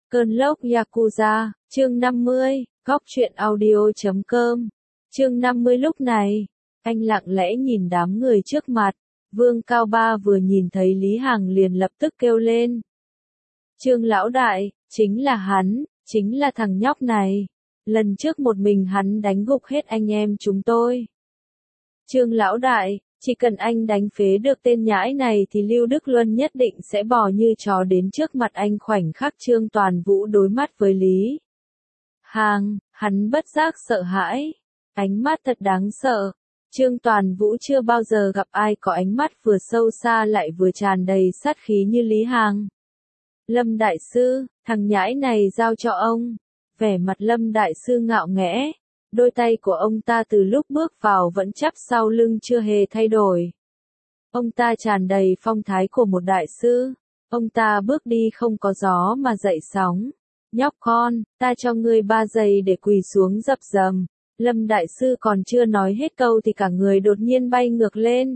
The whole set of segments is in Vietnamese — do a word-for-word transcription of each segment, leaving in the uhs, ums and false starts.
Cơn lốc Yakuza, chương năm mươi, góc truyện audio chấm com. Chương năm mươi lúc này, anh lặng lẽ nhìn đám người trước mặt, Vương Cao Ba vừa nhìn thấy Lý Hằng liền lập tức kêu lên. Trương lão đại, chính là hắn, chính là thằng nhóc này. Lần trước một mình hắn đánh gục hết anh em chúng tôi. Trương lão đại, chỉ cần anh đánh phế được tên nhãi này thì Lưu Đức Luân nhất định sẽ bò như chó đến trước mặt anh. Khoảnh khắc Trương Toàn Vũ đối mắt với Lý Hằng, hắn bất giác sợ hãi. Ánh mắt thật đáng sợ. Trương Toàn Vũ chưa bao giờ gặp ai có ánh mắt vừa sâu xa lại vừa tràn đầy sát khí như Lý Hằng. Lâm Đại Sư, thằng nhãi này giao cho ông. Vẻ mặt Lâm Đại Sư ngạo nghễ. Đôi tay của ông ta từ lúc bước vào vẫn chắp sau lưng chưa hề thay đổi. Ông ta tràn đầy phong thái của một đại sư. Ông ta bước đi không có gió mà dậy sóng. Nhóc con, ta cho ngươi ba giây để quỳ xuống dập dầm. Lâm Đại Sư còn chưa nói hết câu thì cả người đột nhiên bay ngược lên.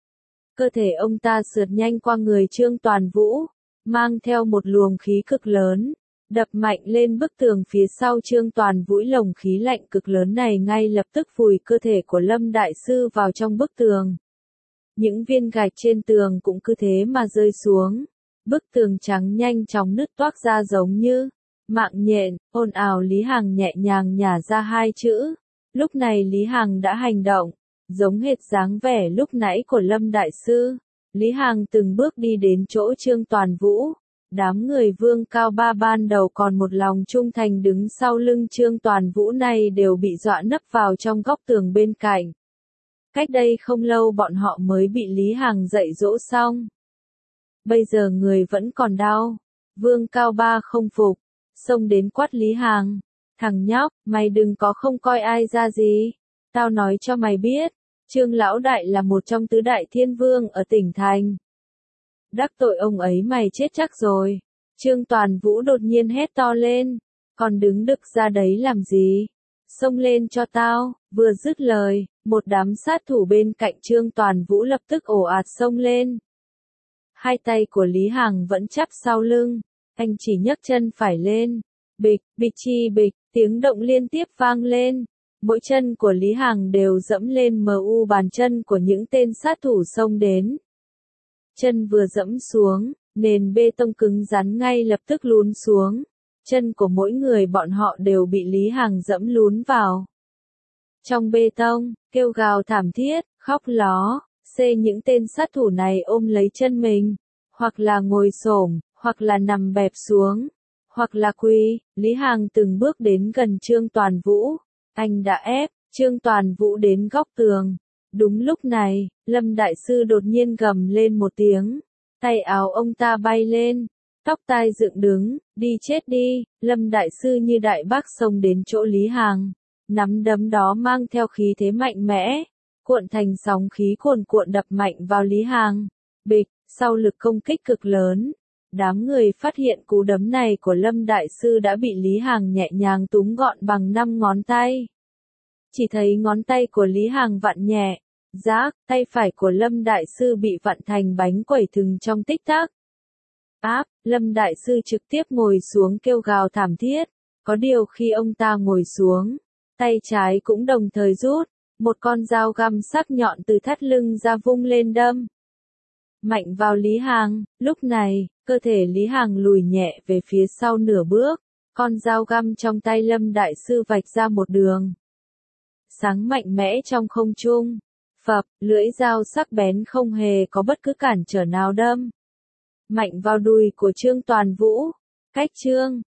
Cơ thể ông ta sượt nhanh qua người Trương Toàn Vũ, mang theo một luồng khí cực lớn. Đập mạnh lên bức tường phía sau Trương Toàn Vũ. Lồng khí lạnh cực lớn này ngay lập tức vùi cơ thể của Lâm Đại Sư vào trong bức tường. Những viên gạch trên tường cũng cứ thế mà rơi xuống. Bức tường trắng nhanh chóng nứt toác ra giống như mạng nhện. Ồn ào. Lý Hằng nhẹ nhàng nhả ra hai chữ. Lúc này Lý Hằng đã hành động, giống hệt dáng vẻ lúc nãy của Lâm Đại Sư. Lý Hằng từng bước đi đến chỗ Trương Toàn Vũ. Đám người Vương Cao Ba ban đầu còn một lòng trung thành đứng sau lưng Trương Toàn Vũ này đều bị dọa nấp vào trong góc tường bên cạnh. Cách đây không lâu bọn họ mới bị Lý Hằng dạy dỗ xong. Bây giờ người vẫn còn đau. Vương Cao Ba không phục, xông đến quát Lý Hằng. Thằng nhóc, mày đừng có không coi ai ra gì. Tao nói cho mày biết, Trương lão đại là một trong tứ đại thiên vương ở tỉnh thành. Đắc tội ông ấy mày chết chắc rồi. Trương Toàn Vũ đột nhiên hét to lên. Còn đứng đực ra đấy làm gì? Xông lên cho tao. Vừa dứt lời, một đám sát thủ bên cạnh Trương Toàn Vũ lập tức ồ ạt xông lên. Hai tay của Lý Hằng vẫn chắp sau lưng. Anh chỉ nhấc chân phải lên. Bịch, bịch chi bịch, tiếng động liên tiếp vang lên. Mỗi chân của Lý Hằng đều dẫm lên mờ u bàn chân của những tên sát thủ xông đến. Chân vừa dẫm xuống, nền bê tông cứng rắn ngay lập tức lún xuống. Chân của mỗi người bọn họ đều bị Lý Hằng dẫm lún vào. Trong bê tông, kêu gào thảm thiết, khóc ló, xê những tên sát thủ này ôm lấy chân mình. Hoặc là ngồi xổm, hoặc là nằm bẹp xuống, hoặc là quỳ. Lý Hằng từng bước đến gần Trương Toàn Vũ. Anh đã ép Trương Toàn Vũ đến góc tường. Đúng lúc này, Lâm Đại Sư đột nhiên gầm lên một tiếng. Tay áo ông ta bay lên, tóc tai dựng đứng, đi chết đi. Lâm Đại Sư như đại bác xông đến chỗ Lý Hằng. Nắm đấm đó mang theo khí thế mạnh mẽ, cuộn thành sóng khí cuồn cuộn đập mạnh vào Lý Hằng. Bịch, sau lực công kích cực lớn, đám người phát hiện cú đấm này của Lâm Đại Sư đã bị Lý Hằng nhẹ nhàng túm gọn bằng năm ngón tay. Chỉ thấy ngón tay của Lý Hằng vặn nhẹ, rác, tay phải của Lâm Đại Sư bị vặn thành bánh quẩy thừng trong tích tắc. Áp, Lâm Đại Sư trực tiếp ngồi xuống kêu gào thảm thiết. Có điều khi ông ta ngồi xuống, tay trái cũng đồng thời rút, một con dao găm sắc nhọn từ thắt lưng ra vung lên đâm mạnh vào Lý Hằng. Lúc này, cơ thể Lý Hằng lùi nhẹ về phía sau nửa bước, con dao găm trong tay Lâm Đại Sư vạch ra một đường sáng mạnh mẽ trong không trung. Phập, lưỡi dao sắc bén không hề có bất cứ cản trở nào đâm mạnh vào đùi của Trương Toàn Vũ. Cách Trương